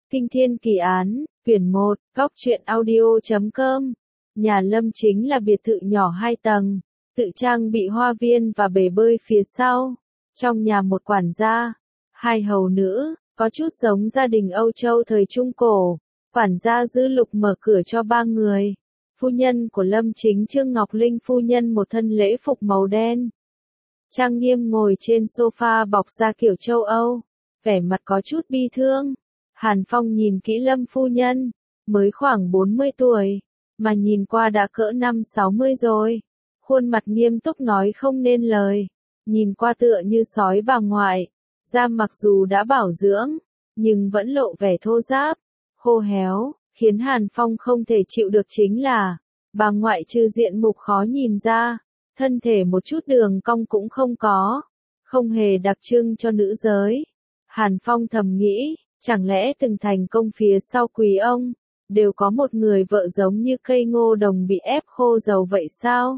Kinh Thiên Kỳ Án, quyển 1, góc truyện audio.com. Nhà Lâm chính là biệt thự nhỏ 2 tầng, tự trang bị hoa viên và bể bơi phía sau. Trong nhà một quản gia, 2 hầu nữ, có chút giống gia đình Âu Châu thời Trung Cổ. Quản gia Dư Lục mở cửa cho 3 người. Phu nhân của Lâm chính Trương Ngọc Linh phu nhân một thân lễ phục màu đen. Trang nghiêm ngồi trên sofa bọc da kiểu châu Âu, vẻ mặt có chút bi thương. Hàn Phong nhìn kỹ Lâm phu nhân, mới khoảng 40 tuổi, mà nhìn qua đã cỡ 50-60 rồi. Khuôn mặt nghiêm túc nói không nên lời, nhìn qua tựa như sói bà ngoại. Da mặc dù đã bảo dưỡng, nhưng vẫn lộ vẻ thô ráp, khô héo, khiến Hàn Phong không thể chịu được chính là, bà ngoại trừ diện mục khó nhìn ra, thân thể một chút đường cong cũng không có, không hề đặc trưng cho nữ giới. Hàn Phong thầm nghĩ, chẳng lẽ từng thành công phía sau quý ông, đều có một người vợ giống như cây ngô đồng bị ép khô dầu vậy sao?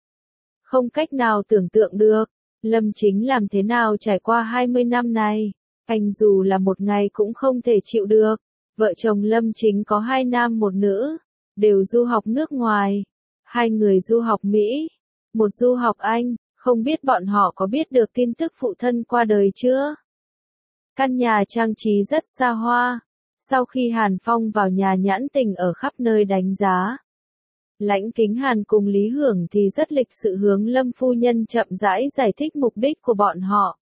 Không cách nào tưởng tượng được, Lâm Chính làm thế nào trải qua 20 năm này, anh dù là một ngày cũng không thể chịu được. Vợ chồng Lâm Chính có 2 nam một nữ, đều du học nước ngoài, 2 người du học Mỹ, một du học Anh, không biết bọn họ có biết được tin tức phụ thân qua đời chưa? Căn nhà trang trí rất xa hoa, sau khi Hàn Phong vào nhà nhãn tình ở khắp nơi đánh giá. Lãnh Kính Hàn cùng Lý Hưởng thì rất lịch sự hướng Lâm phu nhân chậm rãi giải thích mục đích của bọn họ.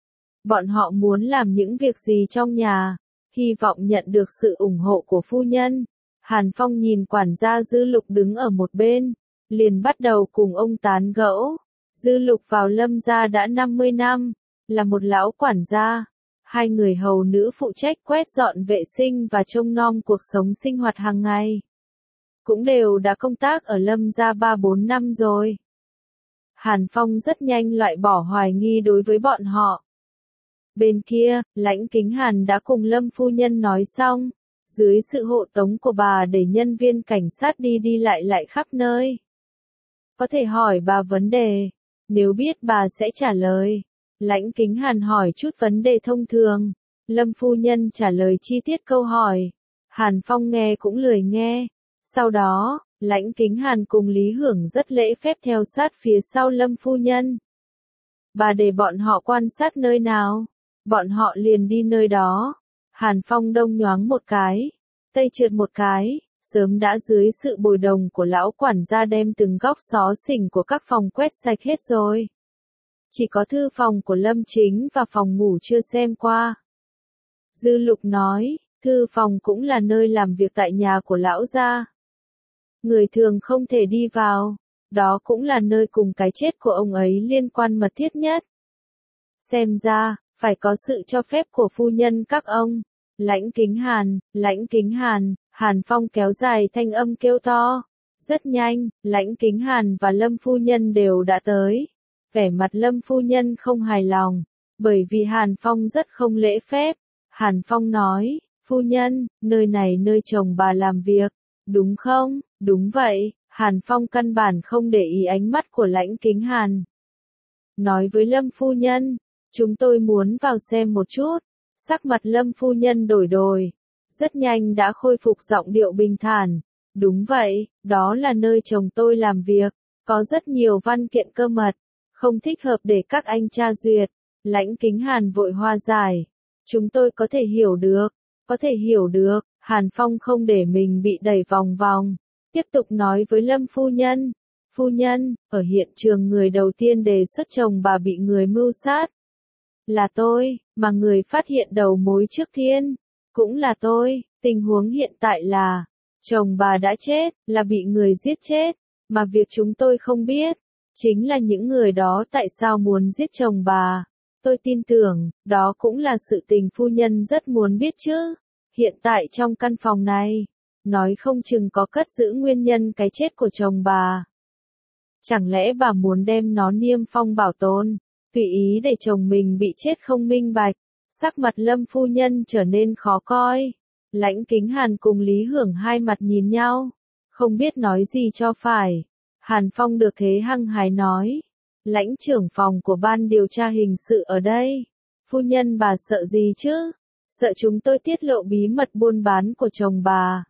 Bọn họ muốn làm những việc gì trong nhà, hy vọng nhận được sự ủng hộ của phu nhân. Hàn Phong nhìn quản gia Dư Lục đứng ở một bên, liền bắt đầu cùng ông tán gẫu. Dư Lục vào Lâm gia đã 50 năm, là một lão quản gia. 2 người hầu nữ phụ trách quét dọn vệ sinh và trông nom cuộc sống sinh hoạt hàng ngày. Cũng đều đã công tác ở Lâm gia 3-4 năm rồi. Hàn Phong rất nhanh loại bỏ hoài nghi đối với bọn họ. Bên kia, Lãnh Kính Hàn đã cùng Lâm phu nhân nói xong, dưới sự hộ tống của bà để nhân viên cảnh sát đi lại khắp nơi. Có thể hỏi bà vấn đề, nếu biết bà sẽ trả lời. Lãnh Kính Hàn hỏi chút vấn đề thông thường, Lâm phu nhân trả lời chi tiết câu hỏi. Hàn Phong nghe cũng lười nghe. Sau đó, Lãnh Kính Hàn cùng Lý Hưởng rất lễ phép theo sát phía sau Lâm phu nhân. Bà để bọn họ quan sát nơi nào, bọn họ liền đi nơi đó. Hàn Phong đông nhoáng một cái, tây trượt một cái, sớm đã dưới sự bồi đồng của lão quản gia đem từng góc xó xỉnh của các phòng quét sạch hết rồi. Chỉ có thư phòng của Lâm Chính và phòng ngủ chưa xem qua. Dư Lục nói, thư phòng cũng là nơi làm việc tại nhà của lão gia. Người thường không thể đi vào, đó cũng là nơi cùng cái chết của ông ấy liên quan mật thiết nhất. Xem ra, phải có sự cho phép của phu nhân các ông. Lãnh Kính Hàn, Hàn Phong kéo dài thanh âm kêu to. Rất nhanh, Lãnh Kính Hàn và Lâm phu nhân đều đã tới. Vẻ mặt Lâm phu nhân không hài lòng, bởi vì Hàn Phong rất không lễ phép. Hàn Phong nói, phu nhân, nơi này nơi chồng bà làm việc, đúng không? Đúng vậy. Hàn Phong căn bản không để ý ánh mắt của Lãnh Kính Hàn. Nói với Lâm phu nhân, chúng tôi muốn vào xem một chút. Sắc mặt Lâm phu nhân đổi, rất nhanh đã khôi phục giọng điệu bình thản. Đúng vậy, đó là nơi chồng tôi làm việc, có rất nhiều văn kiện cơ mật, không thích hợp để các anh tra duyệt. Lãnh Kính Hàn vội hòa giải. Chúng tôi có thể hiểu được. Hàn Phong không để mình bị đẩy vòng vòng, tiếp tục nói với Lâm phu nhân. Phu nhân, ở hiện trường người đầu tiên đề xuất chồng bà bị người mưu sát. Là tôi, mà người phát hiện đầu mối trước tiên, cũng là tôi. Tình huống hiện tại là, chồng bà đã chết, là bị người giết chết, mà việc chúng tôi không biết, chính là những người đó tại sao muốn giết chồng bà. Tôi tin tưởng, đó cũng là sự tình phu nhân rất muốn biết chứ. Hiện tại trong căn phòng này, nói không chừng có cất giữ nguyên nhân cái chết của chồng bà. Chẳng lẽ bà muốn đem nó niêm phong bảo tồn, tùy ý để chồng mình bị chết không minh bạch? Sắc mặt Lâm phu nhân trở nên khó coi. Lãnh Kính Hàn cùng Lý Hưởng hai mặt nhìn nhau, không biết nói gì cho phải. Hàn Phong được thế hăng hái nói, lãnh trưởng phòng của ban điều tra hình sự ở đây. Phu nhân bà sợ gì chứ? sợ chúng tôi tiết lộ bí mật buôn bán của chồng bà.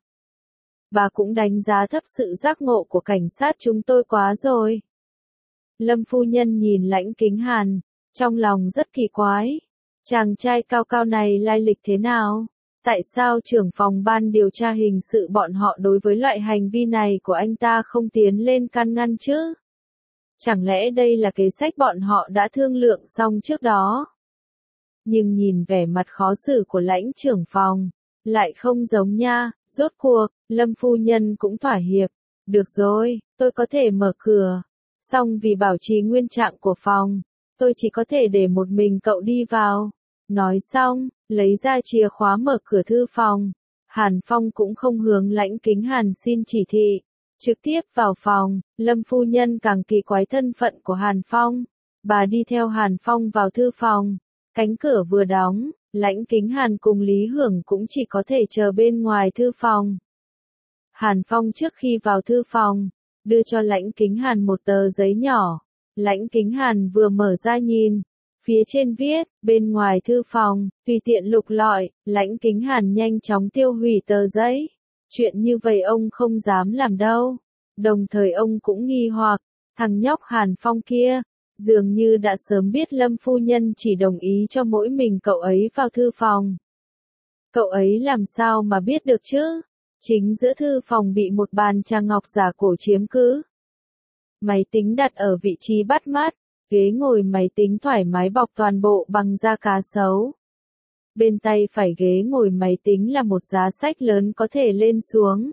Bà cũng đánh giá thấp sự giác ngộ của cảnh sát chúng tôi quá rồi. Lâm phu nhân nhìn Lãnh Kính Hàn, trong lòng rất kỳ quái. Chàng trai cao cao này lai lịch thế nào? Tại sao trưởng phòng ban điều tra hình sự bọn họ đối với loại hành vi này của anh ta không tiến lên can ngăn chứ? Chẳng lẽ đây là kế sách bọn họ đã thương lượng xong trước đó? Nhưng nhìn vẻ mặt khó xử của Lãnh trưởng phòng, lại không giống nha. Rốt cuộc, Lâm phu nhân cũng thỏa hiệp. Được rồi, tôi có thể mở cửa. Song vì bảo trì nguyên trạng của phòng, tôi chỉ có thể để một mình cậu đi vào. Nói xong, lấy ra chìa khóa mở cửa thư phòng. Hàn Phong cũng không hướng Lãnh Kính Hàn xin chỉ thị. Trực tiếp vào phòng, Lâm phu nhân càng kỳ quái thân phận của Hàn Phong. Bà đi theo Hàn Phong vào thư phòng. Cánh cửa vừa đóng, Lãnh Kính Hàn cùng Lý Hưởng cũng chỉ có thể chờ bên ngoài thư phòng. Hàn Phong trước khi vào thư phòng, đưa cho Lãnh Kính Hàn một tờ giấy nhỏ. Lãnh Kính Hàn vừa mở ra nhìn, phía trên viết, bên ngoài thư phòng, tùy tiện lục lọi. Lãnh Kính Hàn nhanh chóng tiêu hủy tờ giấy. Chuyện như vậy ông không dám làm đâu. Đồng thời ông cũng nghi hoặc, thằng nhóc Hàn Phong kia, dường như đã sớm biết Lâm phu nhân chỉ đồng ý cho mỗi mình cậu ấy vào thư phòng. Cậu ấy làm sao mà biết được chứ? Chính giữa thư phòng bị một bàn trà ngọc giả cổ chiếm cứ. Máy tính đặt ở vị trí bắt mắt, ghế ngồi máy tính thoải mái bọc toàn bộ bằng da cá sấu. Bên tay phải ghế ngồi máy tính là một giá sách lớn có thể lên xuống.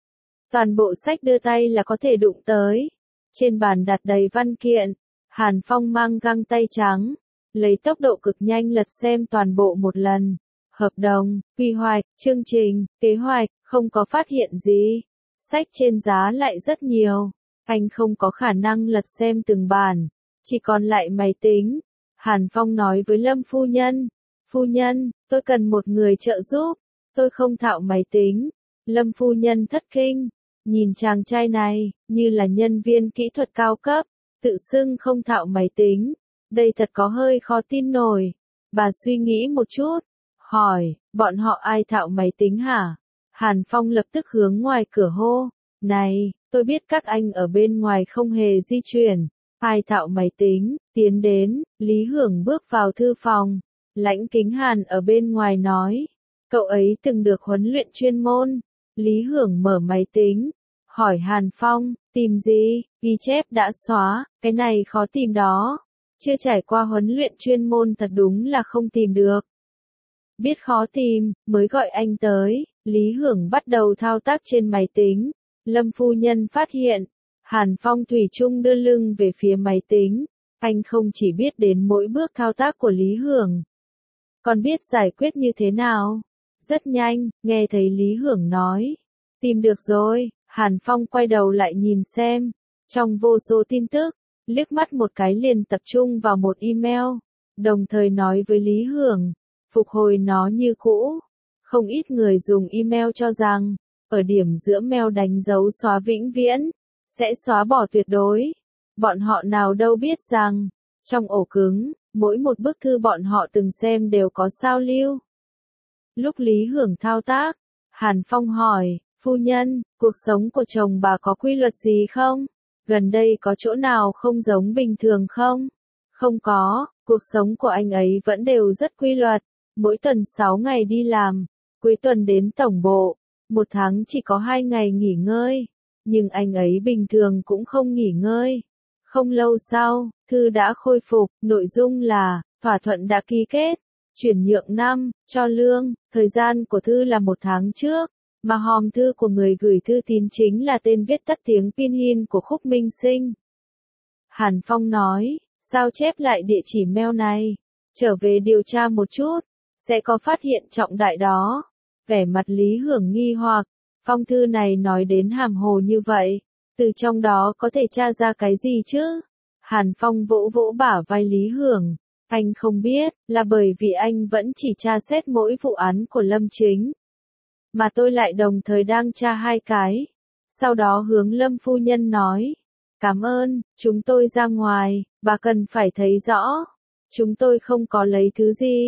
Toàn bộ sách đưa tay là có thể đụng tới. Trên bàn đặt đầy văn kiện. Hàn Phong mang găng tay trắng, lấy tốc độ cực nhanh lật xem toàn bộ một lần. Hợp đồng, quy hoạch, chương trình, kế hoạch, không có phát hiện gì. Sách trên giá lại rất nhiều. Anh không có khả năng lật xem từng bản, chỉ còn lại máy tính. Hàn Phong nói với Lâm phu nhân. Phu nhân, tôi cần một người trợ giúp. Tôi không thạo máy tính. Lâm phu nhân thất kinh. Nhìn chàng trai này, như là nhân viên kỹ thuật cao cấp. Tự xưng không thạo máy tính. Đây thật có hơi khó tin nổi. Bà suy nghĩ một chút. Hỏi, bọn họ ai thạo máy tính hả? Hàn Phong lập tức hướng ngoài cửa hô. Này, tôi biết các anh ở bên ngoài không hề di chuyển. Ai thạo máy tính, tiến đến. Lý Hưởng bước vào thư phòng. Lãnh Kính Hàn ở bên ngoài nói. Cậu ấy từng được huấn luyện chuyên môn. Lý Hưởng mở máy tính. Hỏi Hàn Phong, tìm gì? Ghi chép đã xóa, cái này khó tìm đó. Chưa trải qua huấn luyện chuyên môn thật đúng là không tìm được. Biết khó tìm, mới gọi anh tới. Lý Hưởng bắt đầu thao tác trên máy tính. Lâm phu nhân phát hiện, Hàn Phong thủy chung đưa lưng về phía máy tính. Anh không chỉ biết đến mỗi bước thao tác của Lý Hưởng, còn biết giải quyết như thế nào. Rất nhanh, nghe thấy Lý Hưởng nói. Tìm được rồi. Hàn Phong quay đầu lại nhìn xem. Trong vô số tin tức, liếc mắt một cái liền tập trung vào một email. Đồng thời nói với Lý Hưởng, phục hồi nó như cũ. Không ít người dùng email cho rằng, ở điểm giữa mail đánh dấu xóa vĩnh viễn, sẽ xóa bỏ tuyệt đối. Bọn họ nào đâu biết rằng, trong ổ cứng, mỗi một bức thư bọn họ từng xem đều có sao lưu. Lúc Lý Hưởng thao tác, Hàn Phong hỏi, phu nhân, cuộc sống của chồng bà có quy luật gì không? Gần đây có chỗ nào không giống bình thường không? Không có, cuộc sống của anh ấy vẫn đều rất quy luật. Mỗi tuần 6 ngày đi làm, cuối tuần đến tổng bộ, một tháng chỉ có 2 ngày nghỉ ngơi. Nhưng anh ấy bình thường cũng không nghỉ ngơi. Không lâu sau, thư đã khôi phục, nội dung là, thỏa thuận đã ký kết, chuyển nhượng năm, cho lương, thời gian của thư là 1 tháng trước. Mà hòm thư của người gửi thư tín chính là tên viết tắt tiếng Pinyin của Khúc Minh Sinh. Hàn Phong nói, sao chép lại địa chỉ mail này? Trở về điều tra một chút, sẽ có phát hiện trọng đại đó. Vẻ mặt Lý Hưởng nghi hoặc, phong thư này nói đến hàm hồ như vậy, từ trong đó có thể tra ra cái gì chứ? Hàn Phong vỗ vỗ bả vai Lý Hưởng, anh không biết, là bởi vì anh vẫn chỉ tra xét mỗi vụ án của Lâm Chính. Mà tôi lại đồng thời đang tra 2 cái. Sau đó hướng Lâm phu nhân nói. Cảm ơn, chúng tôi ra ngoài, bà cần phải thấy rõ. Chúng tôi không có lấy thứ gì.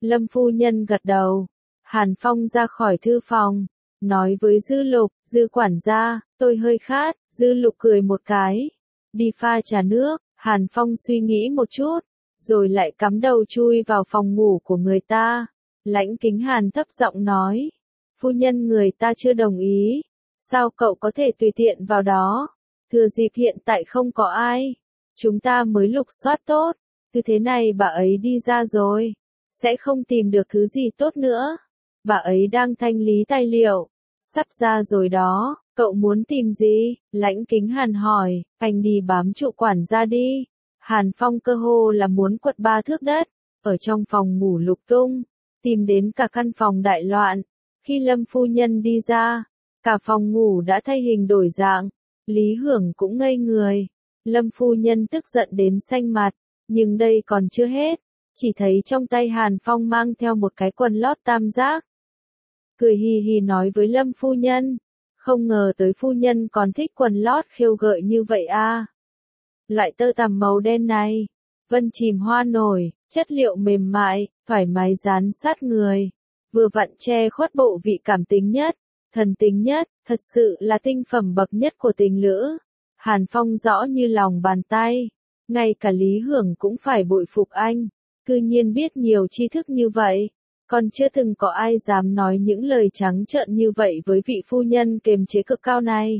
Lâm phu nhân gật đầu. Hàn Phong ra khỏi thư phòng, nói với Dư Lục, Dư quản gia, tôi hơi khát. Dư Lục cười một cái. Đi pha trà nước. Hàn Phong suy nghĩ một chút, rồi lại cắm đầu chui vào phòng ngủ của người ta. Lãnh Kính Hàn thấp giọng nói, phu nhân người ta chưa đồng ý, sao cậu có thể tùy tiện vào đó? Thừa dịp hiện tại không có ai, chúng ta mới lục soát tốt, cứ thế này bà ấy đi ra rồi, sẽ không tìm được thứ gì tốt nữa. Bà ấy đang thanh lý tài liệu, sắp ra rồi đó, cậu muốn tìm gì? Lãnh Kính Hàn hỏi, anh đi bám trụ quản gia đi. Hàn Phong cơ hồ là muốn quật 3 thước đất, ở trong phòng ngủ lục tung, tìm đến cả căn phòng đại loạn. Khi Lâm phu nhân đi ra, cả phòng ngủ đã thay hình đổi dạng. Lý Hưởng cũng ngây người. Lâm phu nhân tức giận đến xanh mặt, nhưng đây còn chưa hết, chỉ thấy trong tay Hàn Phong mang theo một cái quần lót tam giác. Cười hì hì nói với Lâm phu nhân, không ngờ tới phu nhân còn thích quần lót khêu gợi như vậy à. Loại tơ tằm màu đen này, vân chìm hoa nổi, chất liệu mềm mại, thoải mái dán sát người, vừa vặn che khuất bộ vị cảm tính nhất, thần tính nhất, thật sự là tinh phẩm bậc nhất của tình lữ. Hàn Phong rõ như lòng bàn tay, ngay cả Lý Hưởng cũng phải bội phục anh, cư nhiên biết nhiều tri thức như vậy, còn chưa từng có ai dám nói những lời trắng trợn như vậy với vị phu nhân kiềm chế cực cao này.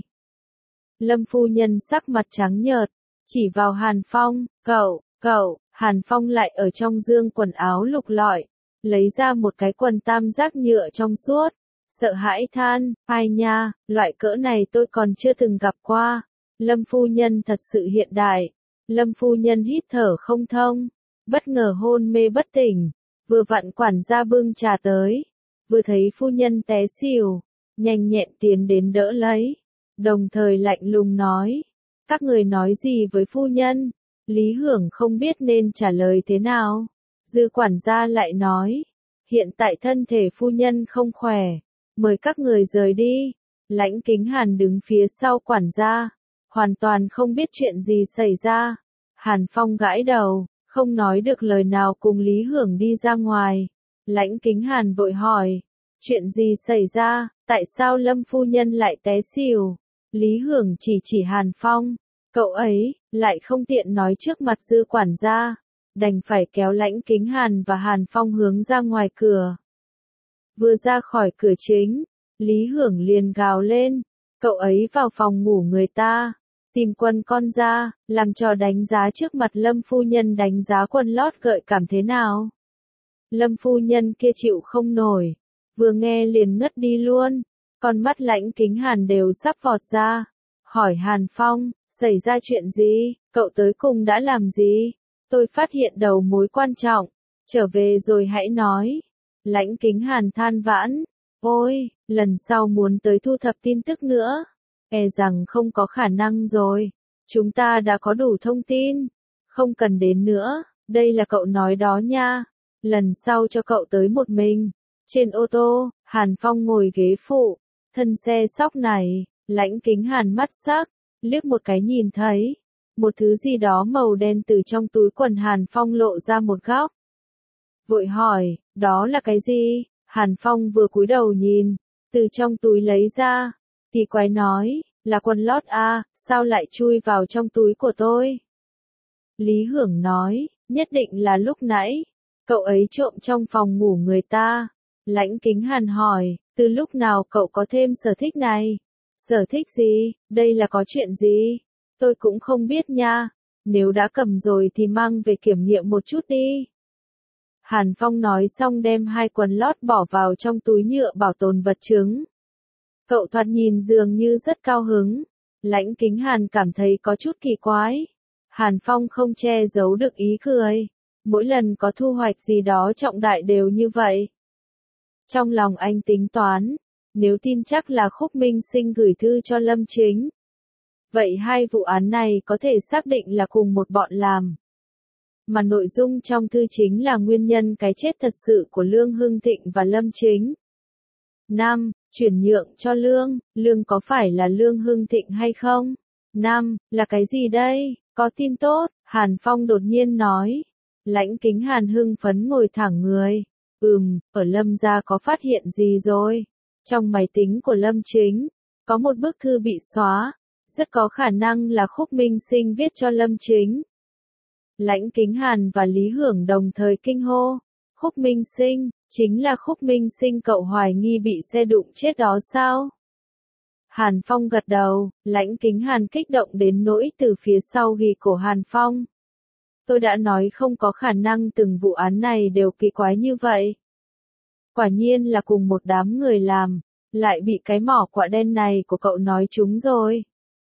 Lâm phu nhân sắc mặt trắng nhợt, chỉ vào Hàn Phong, cậu, Hàn Phong lại ở trong dương quần áo lục lọi, lấy ra một cái quần tam giác nhựa trong suốt, sợ hãi than, ai nha, loại cỡ này tôi còn chưa từng gặp qua. Lâm phu nhân thật sự hiện đại. Lâm phu nhân hít thở không thông, bất ngờ hôn mê bất tỉnh, vừa vặn quản gia bưng trà tới, vừa thấy phu nhân té xỉu, nhanh nhẹn tiến đến đỡ lấy, đồng thời lạnh lùng nói, các người nói gì với phu nhân? Lý Hưởng không biết nên trả lời thế nào. Dư quản gia lại nói, hiện tại thân thể phu nhân không khỏe, mời các người rời đi. Lãnh Kính Hàn đứng phía sau quản gia, hoàn toàn không biết chuyện gì xảy ra. Hàn Phong gãi đầu, không nói được lời nào cùng Lý Hưởng đi ra ngoài. Lãnh Kính Hàn vội hỏi, chuyện gì xảy ra, tại sao Lâm phu nhân lại té xỉu? Lý Hưởng chỉ Hàn Phong, cậu ấy, lại không tiện nói trước mặt Dư quản gia, đành phải kéo Lãnh Kính Hàn và Hàn Phong hướng ra ngoài cửa. Vừa ra khỏi cửa chính, Lý Hưởng liền gào lên, cậu ấy vào phòng ngủ người ta, tìm quần con ra, làm trò đánh giá trước mặt Lâm phu nhân đánh giá quần lót gợi cảm thế nào. Lâm phu nhân kia chịu không nổi, vừa nghe liền ngất đi luôn, con mắt Lãnh Kính Hàn đều sắp vọt ra, hỏi Hàn Phong, xảy ra chuyện gì, cậu tới cùng đã làm gì? Tôi phát hiện đầu mối quan trọng, trở về rồi hãy nói. Lãnh Kính Hàn than vãn, ôi, lần sau muốn tới thu thập tin tức nữa, e rằng không có khả năng rồi, chúng ta đã có đủ thông tin, không cần đến nữa, đây là cậu nói đó nha, lần sau cho cậu tới một mình. Trên ô tô, Hàn Phong ngồi ghế phụ, thân xe sóc này, Lãnh Kính Hàn mắt sắc, liếc một cái nhìn thấy, một thứ gì đó màu đen từ trong túi quần Hàn Phong lộ ra một góc. Vội hỏi, đó là cái gì? Hàn Phong vừa cúi đầu nhìn, từ trong túi lấy ra, kỳ quái nói, là quần lót à, sao lại chui vào trong túi của tôi? Lý Hưởng nói, nhất định là lúc nãy, cậu ấy trộm trong phòng ngủ người ta. Lãnh Kính Hàn hỏi, từ lúc nào cậu có thêm sở thích này? Sở thích gì? Đây là có chuyện gì? Tôi cũng không biết nha, nếu đã cầm rồi thì mang về kiểm nghiệm một chút đi. Hàn Phong nói xong đem 2 quần lót bỏ vào trong túi nhựa bảo tồn vật chứng. Cậu thoạt nhìn dường như rất cao hứng. Lãnh Kính Hàn cảm thấy có chút kỳ quái. Hàn Phong không che giấu được ý cười. Mỗi lần có thu hoạch gì đó trọng đại đều như vậy. Trong lòng anh tính toán, nếu tin chắc là Khúc Minh Sinh gửi thư cho Lâm Chính, vậy 2 vụ án này có thể xác định là cùng một bọn làm. Mà nội dung trong thư chính là nguyên nhân cái chết thật sự của Lương Hưng Thịnh và Lâm Chính. 5. Chuyển nhượng cho Lương, Lương có phải là Lương Hưng Thịnh hay không? 5. Là cái gì đây? Có tin tốt, Hàn Phong đột nhiên nói. Lãnh Kính Hàn hưng phấn ngồi thẳng người. Ở Lâm gia có phát hiện gì rồi? Trong máy tính của Lâm Chính, có một bức thư bị xóa, rất có khả năng là Khúc Minh Sinh viết cho Lâm Chính. Lãnh Kính Hàn và Lý Hưởng đồng thời kinh hô, Khúc Minh Sinh, chính là Khúc Minh Sinh cậu hoài nghi bị xe đụng chết đó sao? Hàn Phong gật đầu, Lãnh Kính Hàn kích động đến nỗi từ phía sau ghì cổ Hàn Phong. Tôi đã nói không có khả năng từng vụ án này đều kỳ quái như vậy. Quả nhiên là cùng một đám người làm, lại bị cái mỏ quạ đen này của cậu nói trúng rồi.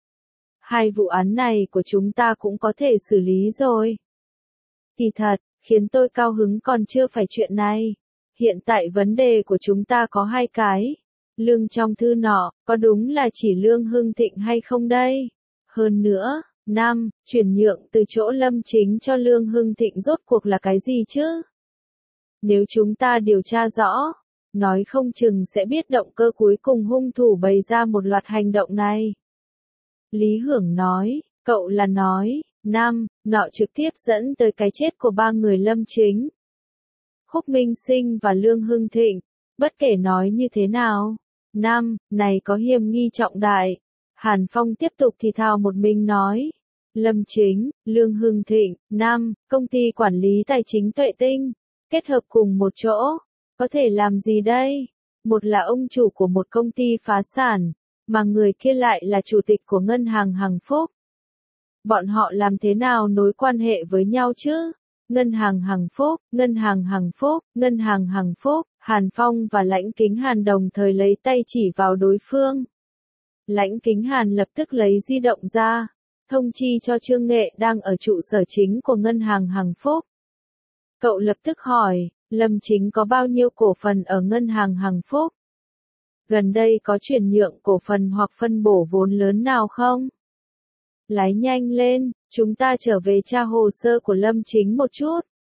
Hai vụ án này của chúng ta cũng có thể xử lý rồi. Kỳ thật, khiến tôi cao hứng còn chưa phải chuyện này. Hiện tại vấn đề của chúng ta có hai cái. Lương trong thư nọ, có đúng là chỉ Lương Hưng Thịnh hay không đây? Hơn nữa, chuyển nhượng từ chỗ Lâm Chính cho Lương Hưng Thịnh rốt cuộc là cái gì chứ? Nếu chúng ta điều tra rõ, nói không chừng sẽ biết động cơ cuối cùng hung thủ bày ra một loạt hành động này. Lý Hưởng nói, cậu là nói, nọ trực tiếp dẫn tới cái chết của ba người Lâm Chính. Khúc Minh Sinh và Lương Hưng Thịnh, bất kể nói như thế nào, này có hiểm nghi trọng đại. Hàn Phong tiếp tục thì thào một mình nói, Lâm Chính, Lương Hưng Thịnh, công ty quản lý tài chính Tuệ Tinh, kết hợp cùng một chỗ, có thể làm gì đây? Một là ông chủ của một công ty phá sản, mà người kia lại là chủ tịch của ngân hàng Hằng Phúc. Bọn họ làm thế nào nối quan hệ với nhau chứ? Ngân hàng Hằng Phúc, ngân hàng Hằng Phúc, ngân hàng Hằng Phúc, Hàn Phong và Lãnh Kính Hàn đồng thời lấy tay chỉ vào đối phương. Lãnh Kính Hàn lập tức lấy di động ra, thông chi cho Trương Nghệ đang ở trụ sở chính của ngân hàng Hằng Phúc. Cậu lập tức hỏi, Lâm Chính có bao nhiêu cổ phần ở ngân hàng Hằng Phúc? Gần đây có chuyển nhượng cổ phần hoặc phân bổ vốn lớn nào không? Lái nhanh lên, chúng ta trở về tra hồ sơ của Lâm Chính một chút.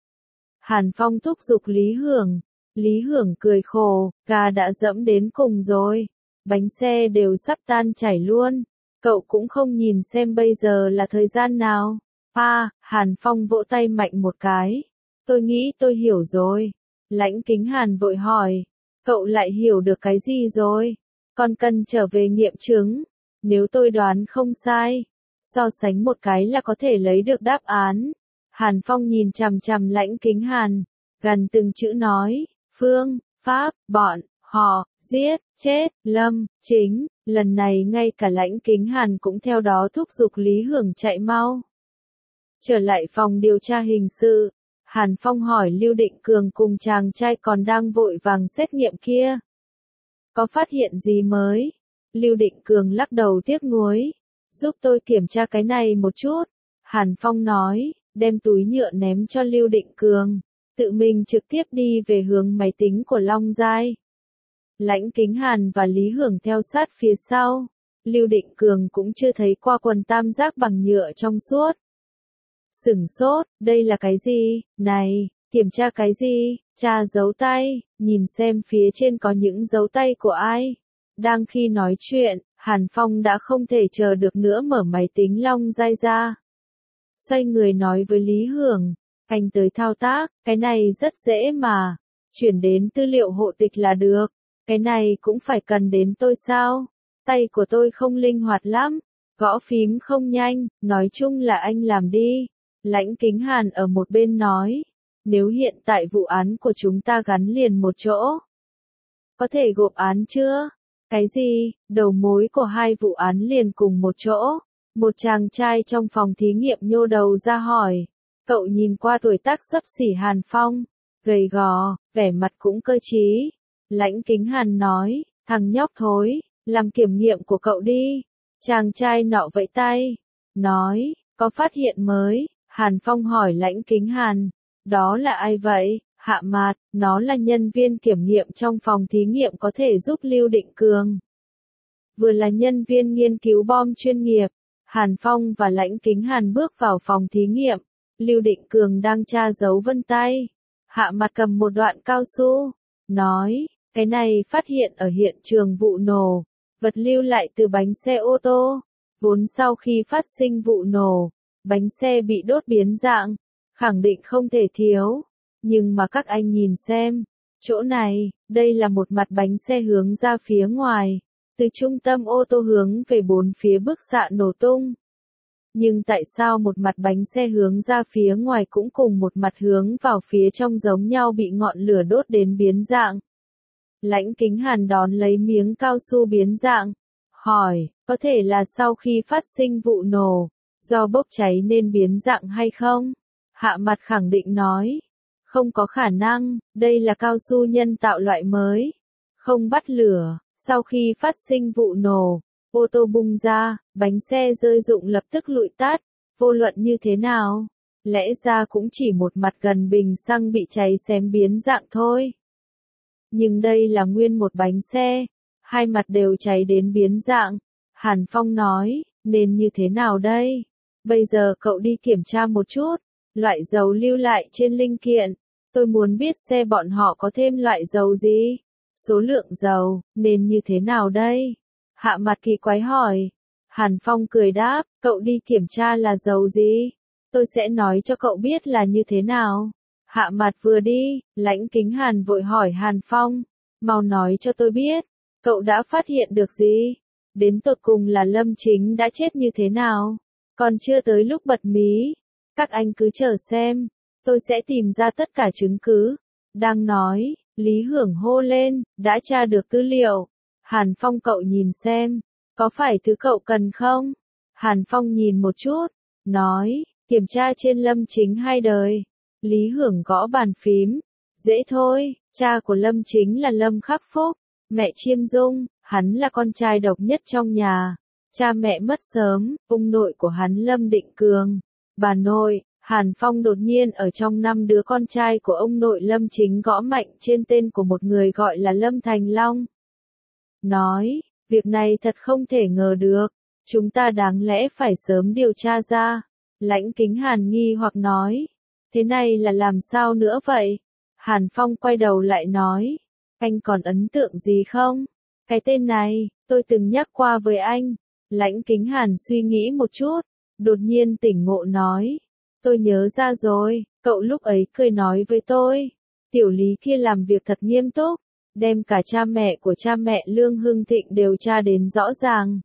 Hàn Phong thúc giục Lý Hưởng. Lý Hưởng cười khổ, gà đã dẫm đến cùng rồi. Bánh xe đều sắp tan chảy luôn. Cậu cũng không nhìn xem bây giờ là thời gian nào. Hàn Phong vỗ tay mạnh một cái. Tôi nghĩ tôi hiểu rồi. Lãnh Kính Hàn vội hỏi. Cậu lại hiểu được cái gì rồi? Còn cần trở về nghiệm chứng. Nếu tôi đoán không sai, so sánh một cái là có thể lấy được đáp án. Hàn Phong nhìn chằm chằm Lãnh Kính Hàn, gần từng chữ nói, phương, pháp, bọn, họ, giết, chết, Lâm, Chính. Lần này ngay cả Lãnh Kính Hàn cũng theo đó thúc giục Lý Hưởng chạy mau. Trở lại phòng điều tra hình sự, Hàn Phong hỏi Lưu Định Cường cùng chàng trai còn đang vội vàng xét nghiệm kia. Có phát hiện gì mới? Lưu Định Cường lắc đầu tiếc nuối. Giúp tôi kiểm tra cái này một chút. Hàn Phong nói, đem túi nhựa ném cho Lưu Định Cường. Tự mình trực tiếp đi về hướng máy tính của Long Giai. Lãnh Kính Hàn và Lý Hưởng theo sát phía sau. Lưu Định Cường cũng chưa thấy qua quần tam giác bằng nhựa trong suốt. Sửng sốt, đây là cái gì? Này, kiểm tra cái gì? Tra dấu tay, nhìn xem phía trên có những dấu tay của ai. Đang khi nói chuyện, Hàn Phong đã không thể chờ được nữa mở máy tính Long Giai ra. Xoay người nói với Lý Hưởng, anh tới thao tác, cái này rất dễ mà. Chuyển đến tư liệu hộ tịch là được. Cái này cũng phải cần đến tôi sao? Tay của tôi không linh hoạt lắm, gõ phím không nhanh, nói chung là anh làm đi. Lãnh Kính Hàn ở một bên nói, nếu hiện tại vụ án của chúng ta gắn liền một chỗ, có thể gộp án chưa? Cái gì? Đầu mối của hai vụ án liền cùng một chỗ. Một chàng trai trong phòng thí nghiệm nhô đầu ra hỏi. Cậu nhìn qua tuổi tác xấp xỉ Hàn Phong, gầy gò, vẻ mặt cũng cơ trí. Lãnh Kính Hàn nói, thằng nhóc thối, làm kiểm nghiệm của cậu đi. Chàng trai nọ vẫy tay, nói, có phát hiện mới. Hàn Phong hỏi Lãnh Kính Hàn, đó là ai vậy? Hạ Mạt, nó là nhân viên kiểm nghiệm trong phòng thí nghiệm có thể giúp Lưu Định Cường. Vừa là nhân viên nghiên cứu bom chuyên nghiệp, Hàn Phong và Lãnh Kính Hàn bước vào phòng thí nghiệm. Lưu Định Cường đang tra dấu vân tay. Hạ Mạt cầm một đoạn cao su, nói, cái này phát hiện ở hiện trường vụ nổ, vật lưu lại từ bánh xe ô tô. Vốn sau khi phát sinh vụ nổ, bánh xe bị đốt biến dạng, khẳng định không thể thiếu. Nhưng mà các anh nhìn xem, Chỗ này, đây là một mặt bánh xe hướng ra phía ngoài. Từ trung tâm ô tô hướng về bốn phía bức xạ nổ tung. Nhưng tại sao một mặt bánh xe hướng ra phía ngoài cũng cùng một mặt hướng vào phía trong giống nhau bị ngọn lửa đốt đến biến dạng? Lãnh Kính Hàn đón lấy miếng cao su biến dạng. Hỏi, có thể là sau khi phát sinh vụ nổ, do bốc cháy nên biến dạng hay không? Hạ Mặt khẳng định nói. Không có khả năng, đây là cao su nhân tạo loại mới. Không bắt lửa, sau khi phát sinh vụ nổ, ô tô bung ra, bánh xe rơi rụng lập tức lụi tắt. Vô luận như thế nào? Lẽ ra cũng chỉ một mặt gần bình xăng bị cháy xém biến dạng thôi. Nhưng đây là nguyên một bánh xe, hai mặt đều cháy đến biến dạng. Hàn Phong nói, nên như thế nào đây? Bây giờ cậu đi kiểm tra một chút, loại dầu lưu lại trên linh kiện. Tôi muốn biết xe bọn họ có thêm loại dầu gì? Số lượng dầu, nên như thế nào đây? Hạ Mặt kỳ quái hỏi. Hàn Phong cười đáp, cậu đi kiểm tra là dầu gì? Tôi sẽ nói cho cậu biết là như thế nào. Hạ Mặt vừa đi, Lãnh Kính Hàn vội hỏi Hàn Phong, mau nói cho tôi biết, cậu đã phát hiện được gì? Đến tột cùng là Lâm Chính đã chết như thế nào? Còn chưa tới lúc bật mí. Các anh cứ chờ xem, tôi sẽ tìm ra tất cả chứng cứ. Đang nói, Lý Hưởng hô lên, đã tra được tư liệu. Hàn Phong cậu nhìn xem, có phải thứ cậu cần không? Hàn Phong nhìn một chút, nói, kiểm tra trên Lâm Chính 2 đời. Lý Hưởng gõ bàn phím, dễ thôi, cha của Lâm Chính là Lâm Khắc Phúc, mẹ Chiêm Dung, hắn là con trai độc nhất trong nhà. Cha mẹ mất sớm, ông nội của hắn Lâm Định Cường, bà nội. Hàn Phong đột nhiên ở trong 5 đứa con trai của ông nội Lâm Chính gõ mạnh trên tên của một người gọi là Lâm Thành Long. Nói, việc này thật không thể ngờ được, chúng ta đáng lẽ phải sớm điều tra ra. Lãnh Kính Hàn nghi hoặc nói, thế này là làm sao nữa vậy? Hàn Phong quay đầu lại nói, anh còn ấn tượng gì không? Cái tên này, tôi từng nhắc qua với anh. Lãnh Kính Hàn suy nghĩ một chút, đột nhiên tỉnh ngộ nói, tôi nhớ ra rồi, cậu lúc ấy cười nói với tôi, tiểu Lý kia làm việc thật nghiêm túc, đem cả cha mẹ của cha mẹ Lương Hưng Thịnh đều tra đến rõ ràng.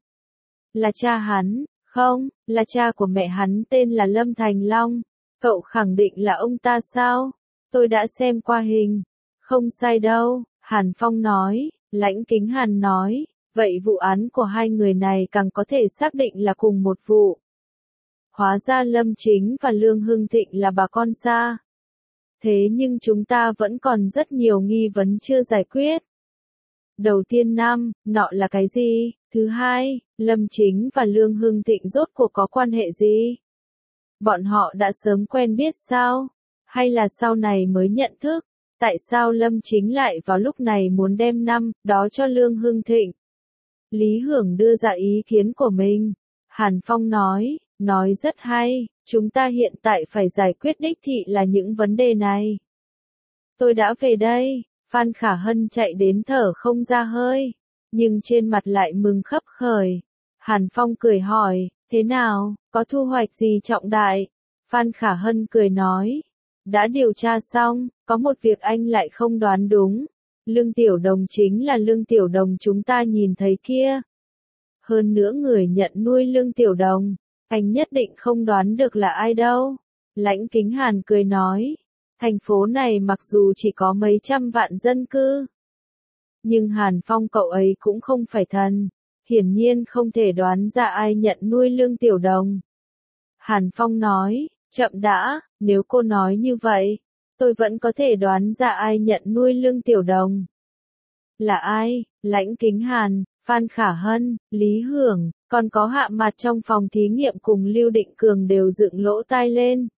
Là cha hắn, không, là cha của mẹ hắn tên là Lâm Thành Long, cậu khẳng định là ông ta sao? Tôi đã xem qua hình, không sai đâu, Hàn Phong nói. Lãnh Kính Hàn nói, vậy vụ án của hai người này càng có thể xác định là cùng một vụ. Hóa ra Lâm Chính và Lương Hưng Thịnh là bà con xa. Thế nhưng chúng ta vẫn còn rất nhiều nghi vấn chưa giải quyết. Đầu tiên nọ là cái gì? Thứ hai, Lâm Chính và Lương Hưng Thịnh rốt cuộc có quan hệ gì? Bọn họ đã sớm quen biết sao? Hay là sau này mới nhận thức? Tại sao Lâm Chính lại vào lúc này muốn đem đó cho Lương Hưng Thịnh? Lý Hưởng đưa ra ý kiến của mình. Hàn Phong nói rất hay, chúng ta hiện tại phải giải quyết đích thị là những vấn đề này. Tôi đã về đây, Phan Khả Hân chạy đến thở không ra hơi, nhưng trên mặt lại mừng khấp khởi. Hàn Phong cười hỏi, thế nào, có thu hoạch gì trọng đại? Phan Khả Hân cười nói, đã điều tra xong, có một việc anh lại không đoán đúng. Lương Tiểu Đồng chính là Lương Tiểu Đồng chúng ta nhìn thấy kia. Hơn nữa người nhận nuôi Lương Tiểu Đồng, anh nhất định không đoán được là ai đâu. Lãnh Kính Hàn cười nói, thành phố này mặc dù chỉ có mấy trăm vạn dân cư, nhưng Hàn Phong cậu ấy cũng không phải thần, hiển nhiên không thể đoán ra ai nhận nuôi Lương Tiểu Đồng. Hàn Phong nói, chậm đã, nếu cô nói như vậy, tôi vẫn có thể đoán ra ai nhận nuôi Lương Tiểu Đồng. Là ai? Lãnh Kính Hàn, Phan Khả Hân, Lý Hưởng, còn có Hạ Mặt trong phòng thí nghiệm cùng Lưu Định Cường đều dựng lỗ tai lên.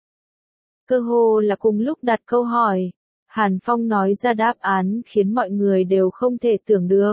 Cơ hồ là cùng lúc đặt câu hỏi, Hàn Phong nói ra đáp án khiến mọi người đều không thể tưởng được.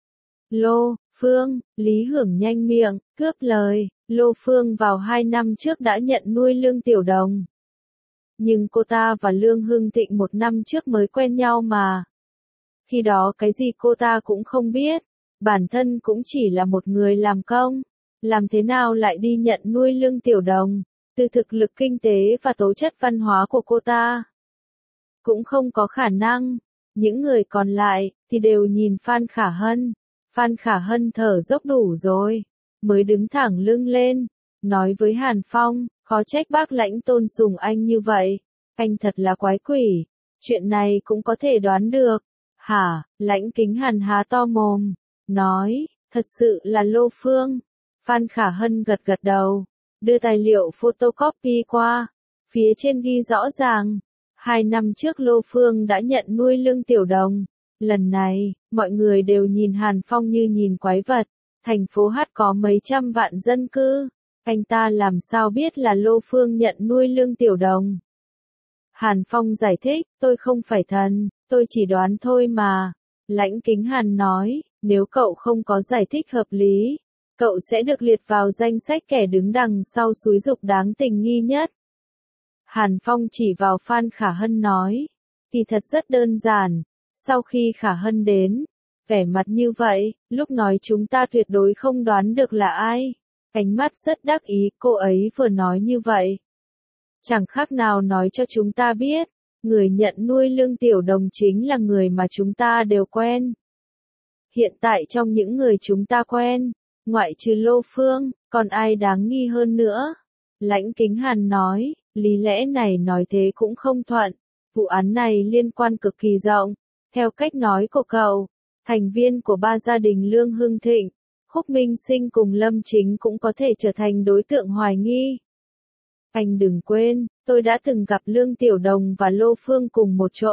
Lô Phương, Lý Hưởng nhanh miệng, cướp lời, Lô Phương vào 2 năm trước đã nhận nuôi Lương Tiểu Đồng. Nhưng cô ta và Lương Hưng Thịnh 1 năm trước mới quen nhau mà. Khi đó cái gì cô ta cũng không biết, bản thân cũng chỉ là một người làm công, làm thế nào lại đi nhận nuôi Lương Tiểu Đồng, từ thực lực kinh tế và tố chất văn hóa của cô ta. Cũng không có khả năng, Những người còn lại, thì đều nhìn Phan Khả Hân. Phan Khả Hân thở dốc đủ rồi, mới đứng thẳng lưng lên, nói với Hàn Phong, khó trách bác Lãnh tôn sùng anh như vậy. Anh thật là quái quỷ, chuyện này cũng có thể đoán được. Hả, Lãnh Kính Hàn há to mồm, nói, thật sự là Lô Phương. Phan Khả Hân gật gật đầu, đưa tài liệu photocopy qua, phía trên ghi rõ ràng. 2 năm trước Lô Phương đã nhận nuôi Lương Tiểu Đồng. Lần này, mọi người đều nhìn Hàn Phong như nhìn quái vật. Thành phố Hát có mấy trăm vạn dân cư. Anh ta làm sao biết là Lô Phương nhận nuôi Lương Tiểu Đồng? Hàn Phong giải thích, tôi không phải thần, tôi chỉ đoán thôi mà. Lãnh Kính Hàn nói, nếu cậu không có giải thích hợp lý, cậu sẽ được liệt vào danh sách kẻ đứng đằng sau xúi giục đáng tình nghi nhất. Hàn Phong chỉ vào Phan Khả Hân nói, thì thật rất đơn giản. Sau khi Khả Hân đến, vẻ mặt như vậy, lúc nói chúng ta tuyệt đối không đoán được là ai. Ánh mắt rất đắc ý, cô ấy vừa nói như vậy. Chẳng khác nào nói cho chúng ta biết, người nhận nuôi Lương Tiểu Đồng chính là người mà chúng ta đều quen. Hiện tại trong những người chúng ta quen, ngoại trừ Lô Phương, còn ai đáng nghi hơn nữa? Lãnh Kính Hàn nói, lý lẽ này nói thế cũng không thuận. Vụ án này liên quan cực kỳ rộng. Theo cách nói của cậu, thành viên của 3 gia đình Lương Hưng Thịnh, Khúc Minh Sinh cùng Lâm Chính cũng có thể trở thành đối tượng hoài nghi. Anh đừng quên, tôi đã từng gặp Lương Tiểu Đồng và Lô Phương cùng một chỗ.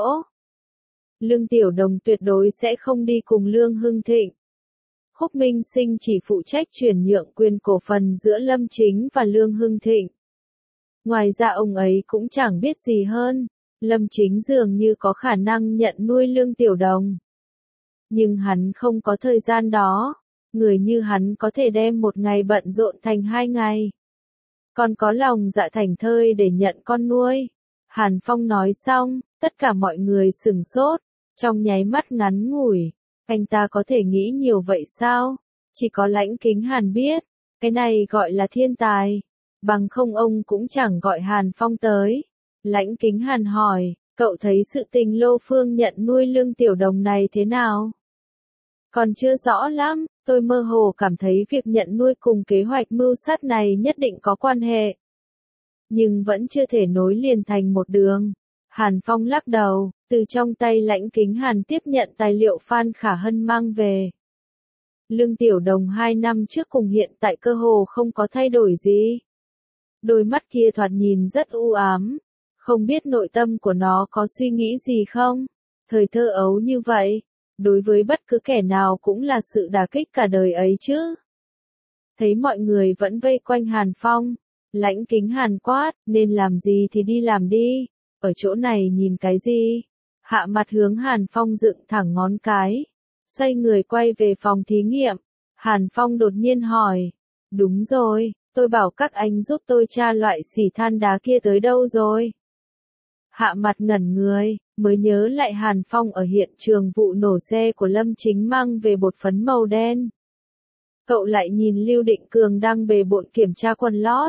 Lương Tiểu Đồng tuyệt đối sẽ không đi cùng Lương Hưng Thịnh. Khúc Minh Sinh chỉ phụ trách chuyển nhượng quyền cổ phần giữa Lâm Chính và Lương Hưng Thịnh. Ngoài ra ông ấy cũng chẳng biết gì hơn. Lâm Chính dường như có khả năng nhận nuôi Lương Tiểu Đồng. Nhưng hắn không có thời gian đó. Người như hắn có thể đem một ngày bận rộn thành 2 ngày. Còn có lòng dạ thành thơi để nhận con nuôi. Hàn Phong nói xong, tất cả mọi người sửng sốt. Trong nháy mắt ngắn ngủi, anh ta có thể nghĩ nhiều vậy sao? Chỉ có Lãnh Kính Hàn biết. Cái này gọi là thiên tài. Bằng không ông cũng chẳng gọi Hàn Phong tới. Lãnh Kính Hàn hỏi, cậu thấy sự tình Lô Phương nhận nuôi Lương Tiểu Đồng này thế nào? Còn chưa rõ lắm, tôi mơ hồ cảm thấy việc nhận nuôi cùng kế hoạch mưu sát này nhất định có quan hệ. Nhưng vẫn chưa thể nối liền thành một đường. Hàn Phong lắc đầu, từ trong tay Lãnh Kính Hàn tiếp nhận tài liệu Phan Khả Hân mang về. Lương Tiểu Đồng 2 năm trước cùng hiện tại cơ hồ không có thay đổi gì. Đôi mắt kia thoạt nhìn rất u ám. Không biết nội tâm của nó có suy nghĩ gì không? Thời thơ ấu như vậy, đối với bất cứ kẻ nào cũng là sự đả kích cả đời ấy chứ. Thấy mọi người vẫn vây quanh Hàn Phong, Lãnh Kính Hàn quát, nên làm gì thì đi làm đi, ở chỗ này nhìn cái gì? Hạ mặt hướng Hàn Phong dựng thẳng ngón cái, xoay người quay về phòng thí nghiệm. Hàn Phong đột nhiên hỏi, đúng rồi, tôi bảo các anh giúp tôi tra loại xỉ than đá kia tới đâu rồi? Hạ mặt ngẩn người, mới nhớ lại Hàn Phong ở hiện trường vụ nổ xe của Lâm Chính mang về bột phấn màu đen. Cậu lại nhìn Lưu Định Cường đang bề bộn kiểm tra quần lót.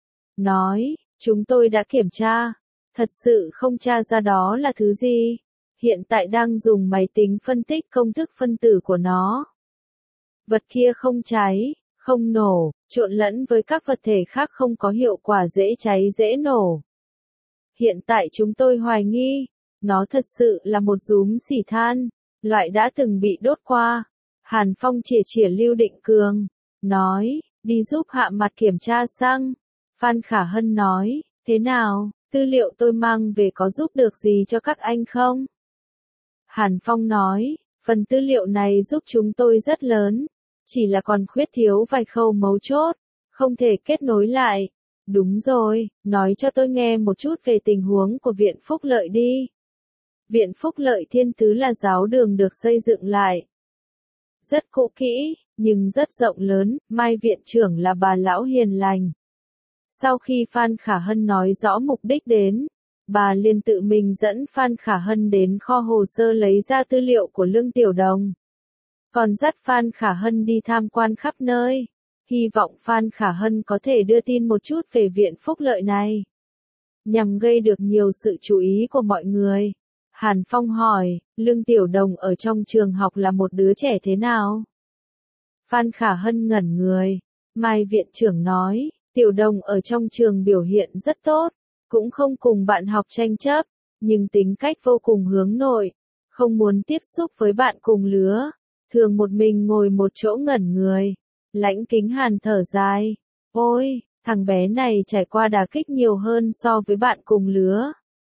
Nói, chúng tôi đã kiểm tra. Thật sự không tra ra đó là thứ gì. Hiện tại đang dùng máy tính phân tích công thức phân tử của nó. Vật kia không cháy, không nổ, trộn lẫn với các vật thể khác không có hiệu quả dễ cháy dễ nổ. Hiện tại chúng tôi hoài nghi, nó thật sự là một rúm xỉ than, loại đã từng bị đốt qua. Hàn Phong chỉa Lưu Định Cường, nói, đi giúp Hạ mặt kiểm tra xăng. Phan Khả Hân nói, thế nào, tư liệu tôi mang về có giúp được gì cho các anh không? Hàn Phong nói, phần tư liệu này giúp chúng tôi rất lớn, chỉ là còn khuyết thiếu vài khâu mấu chốt, không thể kết nối lại. Đúng rồi, nói cho tôi nghe một chút về tình huống của Viện Phúc Lợi đi. Viện Phúc Lợi Thiên Tứ là giáo đường được xây dựng lại. Rất cũ kỹ, nhưng rất rộng lớn, Mai viện trưởng là bà lão hiền lành. Sau khi Phan Khả Hân nói rõ mục đích đến, bà liền tự mình dẫn Phan Khả Hân đến kho hồ sơ lấy ra tư liệu của Lương Tiểu Đồng. Còn dắt Phan Khả Hân đi tham quan khắp nơi. Hy vọng Phan Khả Hân có thể đưa tin một chút về Viện Phúc Lợi này. Nhằm gây được nhiều sự chú ý của mọi người. Hàn Phong hỏi, Lương Tiểu Đồng ở trong trường học là một đứa trẻ thế nào? Phan Khả Hân ngẩn người. Mai viện trưởng nói, Tiểu Đồng ở trong trường biểu hiện rất tốt, cũng không cùng bạn học tranh chấp, nhưng tính cách vô cùng hướng nội, không muốn tiếp xúc với bạn cùng lứa, thường một mình ngồi một chỗ ngẩn người. Lãnh Kính Hàn thở dài, ôi, thằng bé này trải qua đả kích nhiều hơn so với bạn cùng lứa.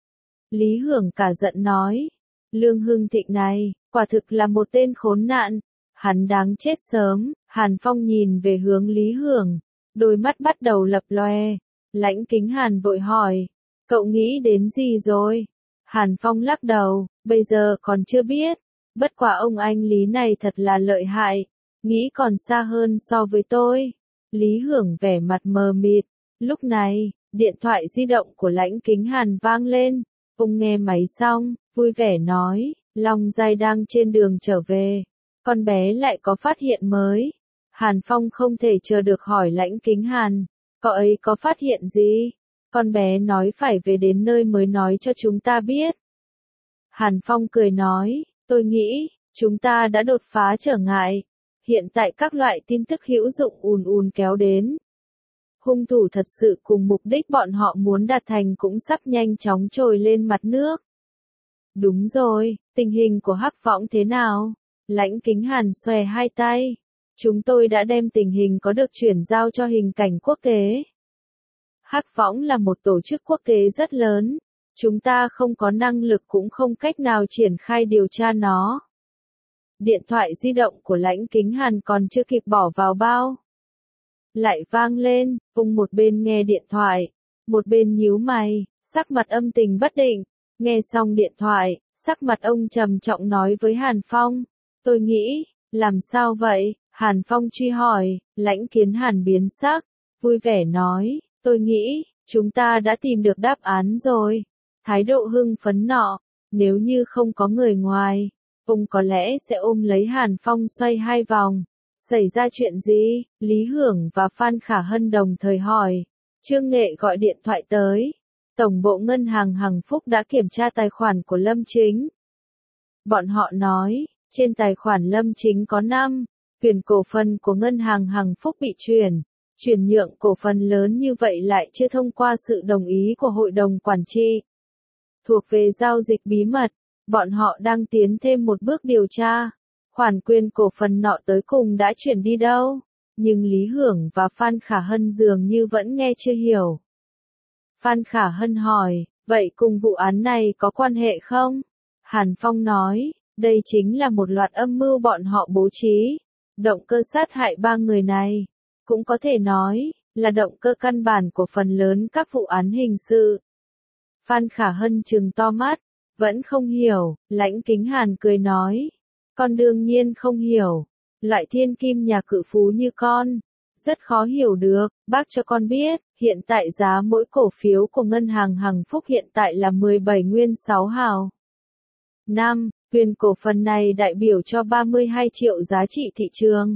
Lý Hưởng cả giận nói, Lương Hưng Thịnh này, quả thực là một tên khốn nạn, hắn đáng chết sớm. Hàn Phong nhìn về hướng Lý Hưởng, đôi mắt bắt đầu lập loè. Lãnh Kính Hàn vội hỏi, cậu nghĩ đến gì rồi? Hàn Phong lắc đầu, bây giờ còn chưa biết, bất quả ông anh Lý này thật là lợi hại, nghĩ còn xa hơn so với tôi. Lý Hưởng vẻ mặt mờ mịt, lúc này, điện thoại di động của Lãnh Kính Hàn vang lên, ông nghe máy xong, vui vẻ nói, Long Giai đang trên đường trở về, con bé lại có phát hiện mới. Hàn Phong không thể chờ được hỏi Lãnh Kính Hàn, cậu ấy có phát hiện gì? Con bé nói phải về đến nơi mới nói cho chúng ta biết. Hàn Phong cười nói, tôi nghĩ, chúng ta đã đột phá trở ngại. Hiện tại các loại tin tức hữu dụng ùn ùn kéo đến. Hung thủ thật sự cùng mục đích bọn họ muốn đạt thành cũng sắp nhanh chóng trồi lên mặt nước. Đúng rồi, tình hình của Hắc Võng thế nào? Lãnh Kính Hàn xòe hai tay. Chúng tôi đã đem tình hình có được chuyển giao cho hình cảnh quốc tế. Hắc Võng là một tổ chức quốc tế rất lớn. Chúng ta không có năng lực cũng không cách nào triển khai điều tra nó. Điện thoại di động của Lãnh Kính Hàn còn chưa kịp bỏ vào bao. Lại vang lên, ông một bên nghe điện thoại, một bên nhíu mày, sắc mặt âm tình bất định. Nghe xong điện thoại, sắc mặt ông trầm trọng nói với Hàn Phong, tôi nghĩ, làm sao vậy? Hàn Phong truy hỏi, Lãnh Kiến Hàn biến sắc, vui vẻ nói, tôi nghĩ, chúng ta đã tìm được đáp án rồi. Thái độ hưng phấn nọ, nếu như không có người ngoài, ông có lẽ sẽ ôm lấy Hàn Phong xoay hai vòng. Xảy ra chuyện gì? Lý Hưởng và Phan Khả Hân đồng thời hỏi. Trương Nghệ gọi điện thoại tới. Tổng bộ Ngân hàng Hằng Phúc đã kiểm tra tài khoản của Lâm Chính. Bọn họ nói, trên tài khoản Lâm Chính có 5 quyền cổ phần của Ngân hàng Hằng Phúc bị chuyển nhượng cổ phần lớn như vậy lại chưa thông qua sự đồng ý của hội đồng quản trị. Thuộc về giao dịch bí mật, bọn họ đang tiến thêm một bước điều tra. Khoản quyền cổ phần nọ tới cùng đã chuyển đi đâu? Nhưng Lý Hưởng và Phan Khả Hân dường như vẫn nghe chưa hiểu. Phan Khả Hân hỏi, vậy cùng vụ án này có quan hệ không? Hàn Phong nói, đây chính là một loạt âm mưu bọn họ bố trí. Động cơ sát hại 3 người này, cũng có thể nói, là động cơ căn bản của phần lớn các vụ án hình sự. Phan Khả Hân trừng to mắt, vẫn không hiểu. Lãnh Kính Hàn cười nói, con đương nhiên không hiểu. Loại thiên kim nhà cự phú như con, rất khó hiểu được. Bác cho con biết, hiện tại giá mỗi cổ phiếu của Ngân hàng Hằng Phúc hiện tại là 17 nguyên 6 hào. 5. Quyền cổ phần này đại biểu cho 32 triệu giá trị thị trường.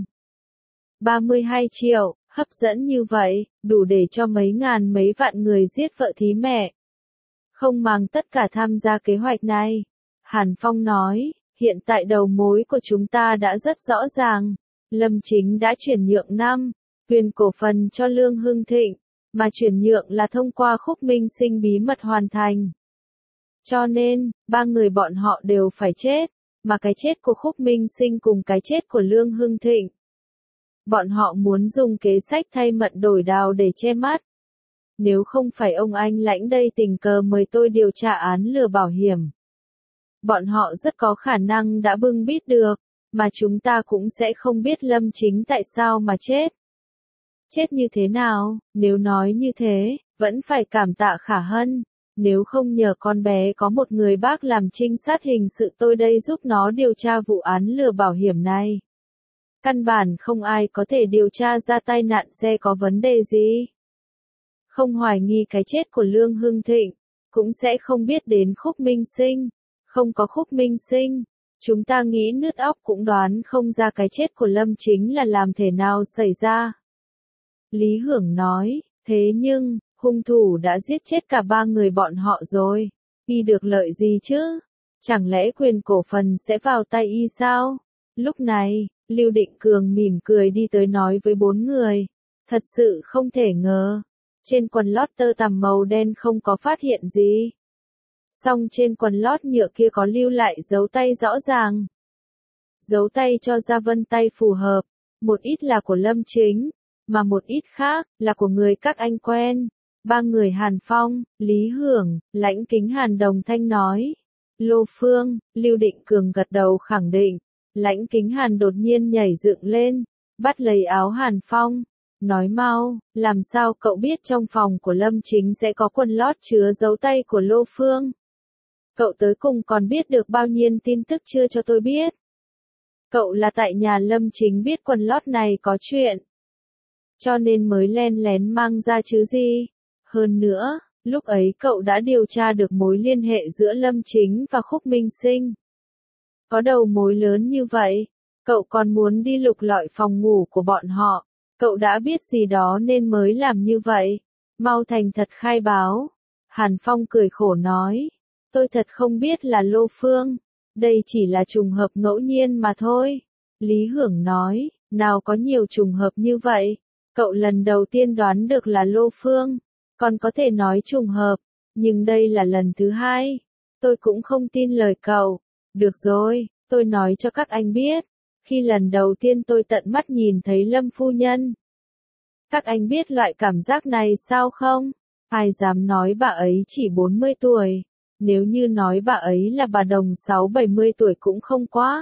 32 triệu, hấp dẫn như vậy, đủ để cho mấy ngàn mấy vạn người giết vợ thí mẹ. Không mang tất cả tham gia kế hoạch này. Hàn Phong nói, hiện tại đầu mối của chúng ta đã rất rõ ràng. Lâm Chính đã chuyển nhượng 5 quyền cổ phần cho Lương Hưng Thịnh, mà chuyển nhượng là thông qua Khúc Minh Sinh bí mật hoàn thành. Cho nên, 3 người bọn họ đều phải chết, mà cái chết của Khúc Minh Sinh cùng cái chết của Lương Hưng Thịnh. Bọn họ muốn dùng kế sách thay mận đổi đao để che mắt. Nếu không phải ông anh Lãnh đây tình cờ mời tôi điều tra án lừa bảo hiểm, bọn họ rất có khả năng đã bưng bít được, mà chúng ta cũng sẽ không biết Lâm Chính tại sao mà chết. Chết như thế nào? Nếu nói như thế, vẫn phải cảm tạ Khả Hân. Nếu không nhờ con bé có một người bác làm trinh sát hình sự tôi đây giúp nó điều tra vụ án lừa bảo hiểm này. Căn bản không ai có thể điều tra ra tai nạn xe có vấn đề gì. Không hoài nghi cái chết của Lương Hưng Thịnh, cũng sẽ không biết đến Khúc Minh Sinh. Không có Khúc Minh Sinh, chúng ta nghĩ nứt óc cũng đoán không ra cái chết của Lâm Chính là làm thế nào xảy ra. Lý Hưởng nói, thế nhưng, hung thủ đã giết chết cả 3 người bọn họ rồi, ghi được lợi gì chứ? Chẳng lẽ quyền cổ phần sẽ vào tay y sao? Lúc này, Lưu Định Cường mỉm cười đi tới nói với 4 người. Thật sự không thể ngờ. Trên quần lót tơ tằm màu đen không có phát hiện gì. Song trên quần lót nhựa kia có lưu lại dấu tay rõ ràng. Dấu tay cho ra vân tay phù hợp. Một ít là của Lâm Chính, mà một ít khác là của người các anh quen. 3 người Hàn Phong, Lý Hưởng, Lãnh Kính Hàn đồng thanh nói. Lô Phương, Lưu Định Cường gật đầu khẳng định. Lãnh Kính Hàn đột nhiên nhảy dựng lên, bắt lấy áo Hàn Phong, nói mau, làm sao cậu biết trong phòng của Lâm Chính sẽ có quần lót chứa dấu tay của Lô Phương? Cậu tới cùng còn biết được bao nhiêu tin tức chưa cho tôi biết? Cậu là tại nhà Lâm Chính biết quần lót này có chuyện, cho nên mới len lén mang ra chứ gì? Hơn nữa, lúc ấy cậu đã điều tra được mối liên hệ giữa Lâm Chính và Khúc Minh Sinh. Có đầu mối lớn như vậy, cậu còn muốn đi lục lọi phòng ngủ của bọn họ. Cậu đã biết gì đó nên mới làm như vậy. Mau thành thật khai báo. Hàn Phong cười khổ nói. Tôi thật không biết là Lô Phương. Đây chỉ là trùng hợp ngẫu nhiên mà thôi. Lý Hưởng nói. Nào có nhiều trùng hợp như vậy. Cậu lần đầu tiên đoán được là Lô Phương. Còn có thể nói trùng hợp. Nhưng đây là lần thứ 2. Tôi cũng không tin lời cậu. Được rồi, tôi nói cho các anh biết. Khi lần đầu tiên tôi tận mắt nhìn thấy Lâm phu nhân. Các anh biết loại cảm giác này sao không? Ai dám nói bà ấy chỉ 40 tuổi. Nếu như nói bà ấy là bà đồng 6-70 tuổi cũng không quá.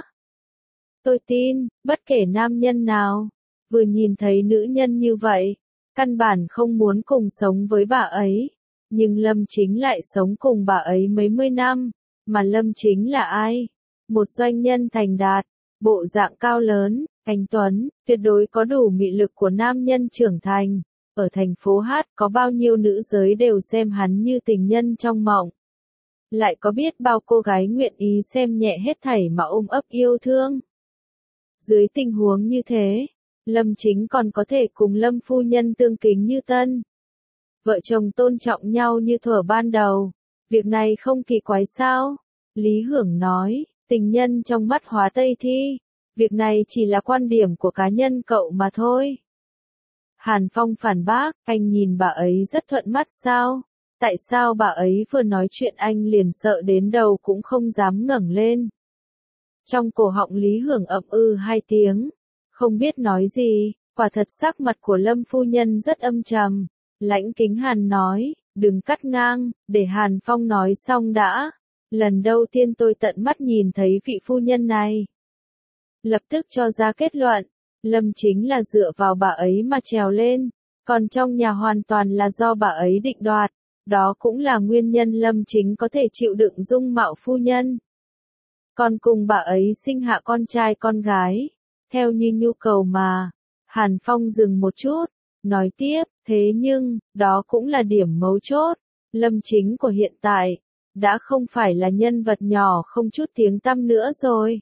Tôi tin, bất kể nam nhân nào, vừa nhìn thấy nữ nhân như vậy, căn bản không muốn cùng sống với bà ấy. Nhưng Lâm Chính lại sống cùng bà ấy mấy mươi năm. Mà Lâm Chính là ai? Một doanh nhân thành đạt, bộ dạng cao lớn, anh tuấn, tuyệt đối có đủ mị lực của nam nhân trưởng thành. Ở thành phố Hát có bao nhiêu nữ giới đều xem hắn như tình nhân trong mộng. Lại có biết bao cô gái nguyện ý xem nhẹ hết thảy mà ôm ấp yêu thương. Dưới tình huống như thế, Lâm Chính còn có thể cùng Lâm phu nhân tương kính như tân. Vợ chồng tôn trọng nhau như thuở ban đầu. Việc này không kỳ quái sao? Lý Hưởng nói, tình nhân trong mắt Hóa Tây Thi. Việc này chỉ là quan điểm của cá nhân cậu mà thôi. Hàn Phong phản bác, anh nhìn bà ấy rất thuận mắt sao? Tại sao bà ấy vừa nói chuyện anh liền sợ đến đầu cũng không dám ngẩng lên? Trong cổ họng Lý Hưởng ậm 2 tiếng. Không biết nói gì, quả thật sắc mặt của Lâm phu nhân rất âm trầm. Lãnh Kính Hàn nói, đừng cắt ngang, để Hàn Phong nói xong đã. Lần đầu tiên tôi tận mắt nhìn thấy vị phu nhân này. Lập tức cho ra kết luận, Lâm Chính là dựa vào bà ấy mà trèo lên, còn trong nhà hoàn toàn là do bà ấy định đoạt. Đó cũng là nguyên nhân Lâm Chính có thể chịu đựng dung mạo phu nhân. Còn cùng bà ấy sinh hạ con trai con gái, theo như nhu cầu mà. Hàn Phong dừng một chút, nói tiếp, thế nhưng, đó cũng là điểm mấu chốt. Lâm Chính của hiện tại, đã không phải là nhân vật nhỏ không chút tiếng tăm nữa rồi.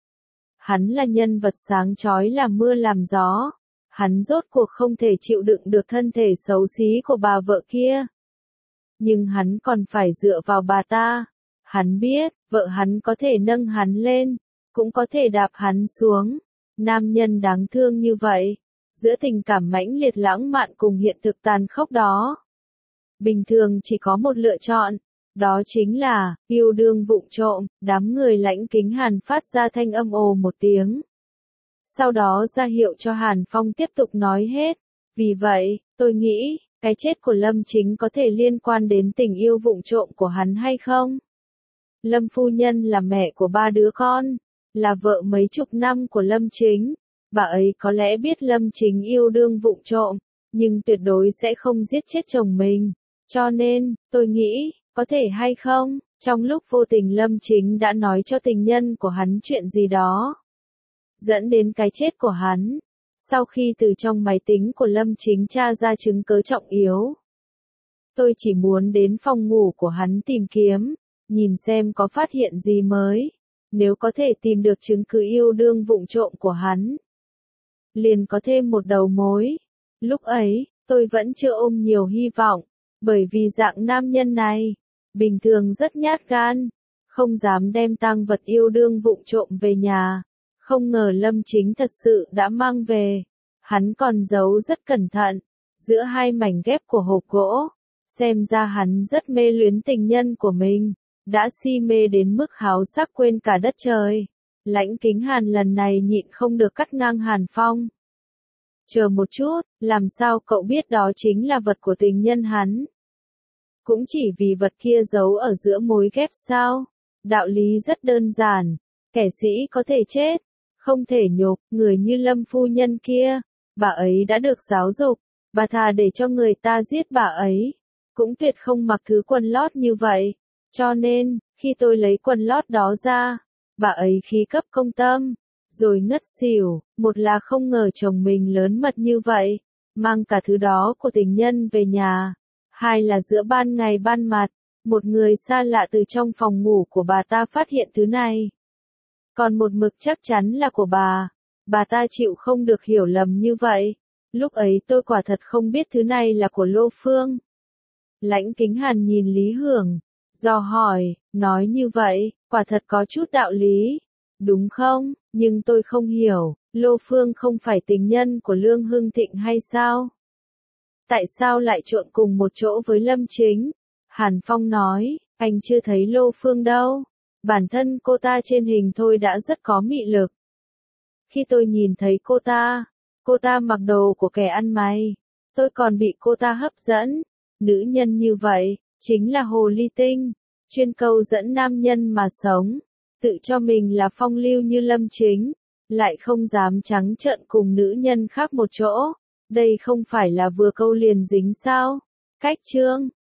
Hắn là nhân vật sáng chói làm mưa làm gió. Hắn rốt cuộc không thể chịu đựng được thân thể xấu xí của bà vợ kia. Nhưng hắn còn phải dựa vào bà ta. Hắn biết, vợ hắn có thể nâng hắn lên, cũng có thể đạp hắn xuống. Nam nhân đáng thương như vậy, giữa tình cảm mãnh liệt lãng mạn cùng hiện thực tàn khốc đó. Bình thường chỉ có một lựa chọn, đó chính là, yêu đương vụng trộm. Đám người Lãnh Kính Hàn phát ra thanh âm ồ một tiếng. Sau đó ra hiệu cho Hàn Phong tiếp tục nói hết. Vì vậy, tôi nghĩ, cái chết của Lâm Chính có thể liên quan đến tình yêu vụng trộm của hắn hay không? Lâm phu nhân là mẹ của 3 đứa con, là vợ mấy chục năm của Lâm Chính. Bà ấy có lẽ biết Lâm Chính yêu đương vụng trộm, nhưng tuyệt đối sẽ không giết chết chồng mình. Cho nên, tôi nghĩ, có thể hay không, trong lúc vô tình Lâm Chính đã nói cho tình nhân của hắn chuyện gì đó, dẫn đến cái chết của hắn. Sau khi từ trong máy tính của Lâm Chính tra ra chứng cứ trọng yếu, tôi chỉ muốn đến phòng ngủ của hắn tìm kiếm, nhìn xem có phát hiện gì mới. Nếu có thể tìm được chứng cứ yêu đương vụng trộm của hắn, liền có thêm một đầu mối. Lúc ấy, tôi vẫn chưa ôm nhiều hy vọng, bởi vì dạng nam nhân này, bình thường rất nhát gan, không dám đem tang vật yêu đương vụng trộm về nhà. Không ngờ Lâm Chính thật sự đã mang về. Hắn còn giấu rất cẩn thận, giữa hai mảnh ghép của hộp gỗ. Xem ra hắn rất mê luyến tình nhân của mình, đã si mê đến mức háo sắc quên cả đất trời. Lãnh Kính Hàn lần này nhịn không được cắt ngang Hàn Phong. Chờ một chút, làm sao cậu biết đó chính là vật của tình nhân hắn? Cũng chỉ vì vật kia giấu ở giữa mối ghép sao? Đạo lý rất đơn giản, kẻ sĩ có thể chết, không thể nhục, người như Lâm phu nhân kia, bà ấy đã được giáo dục, bà thà để cho người ta giết bà ấy, cũng tuyệt không mặc thứ quần lót như vậy. Cho nên, khi tôi lấy quần lót đó ra, bà ấy khí cấp công tâm, rồi ngất xỉu. Một là không ngờ chồng mình lớn mật như vậy, mang cả thứ đó của tình nhân về nhà. Hai là giữa ban ngày ban mặt, một người xa lạ từ trong phòng ngủ của bà ta phát hiện thứ này. Còn một mực chắc chắn là của bà ta chịu không được hiểu lầm như vậy. Lúc ấy tôi quả thật không biết thứ này là của Lô Phương. Lãnh Kính Hàn nhìn Lý Hưởng, dò hỏi, nói như vậy, quả thật có chút đạo lý, đúng không? Nhưng tôi không hiểu, Lô Phương không phải tình nhân của Lương Hưng Thịnh hay sao? Tại sao lại trộn cùng một chỗ với Lâm Chính? Hàn Phong nói, anh chưa thấy Lô Phương đâu. Bản thân cô ta trên hình thôi đã rất có mị lực. Khi tôi nhìn thấy cô ta mặc đồ của kẻ ăn mày, tôi còn bị cô ta hấp dẫn. Nữ nhân như vậy, chính là hồ ly tinh, chuyên câu dẫn nam nhân mà sống, tự cho mình là phong lưu như Lâm Chính, lại không dám trắng trợn cùng nữ nhân khác một chỗ. Đây không phải là vừa câu liền dính sao? Cách chương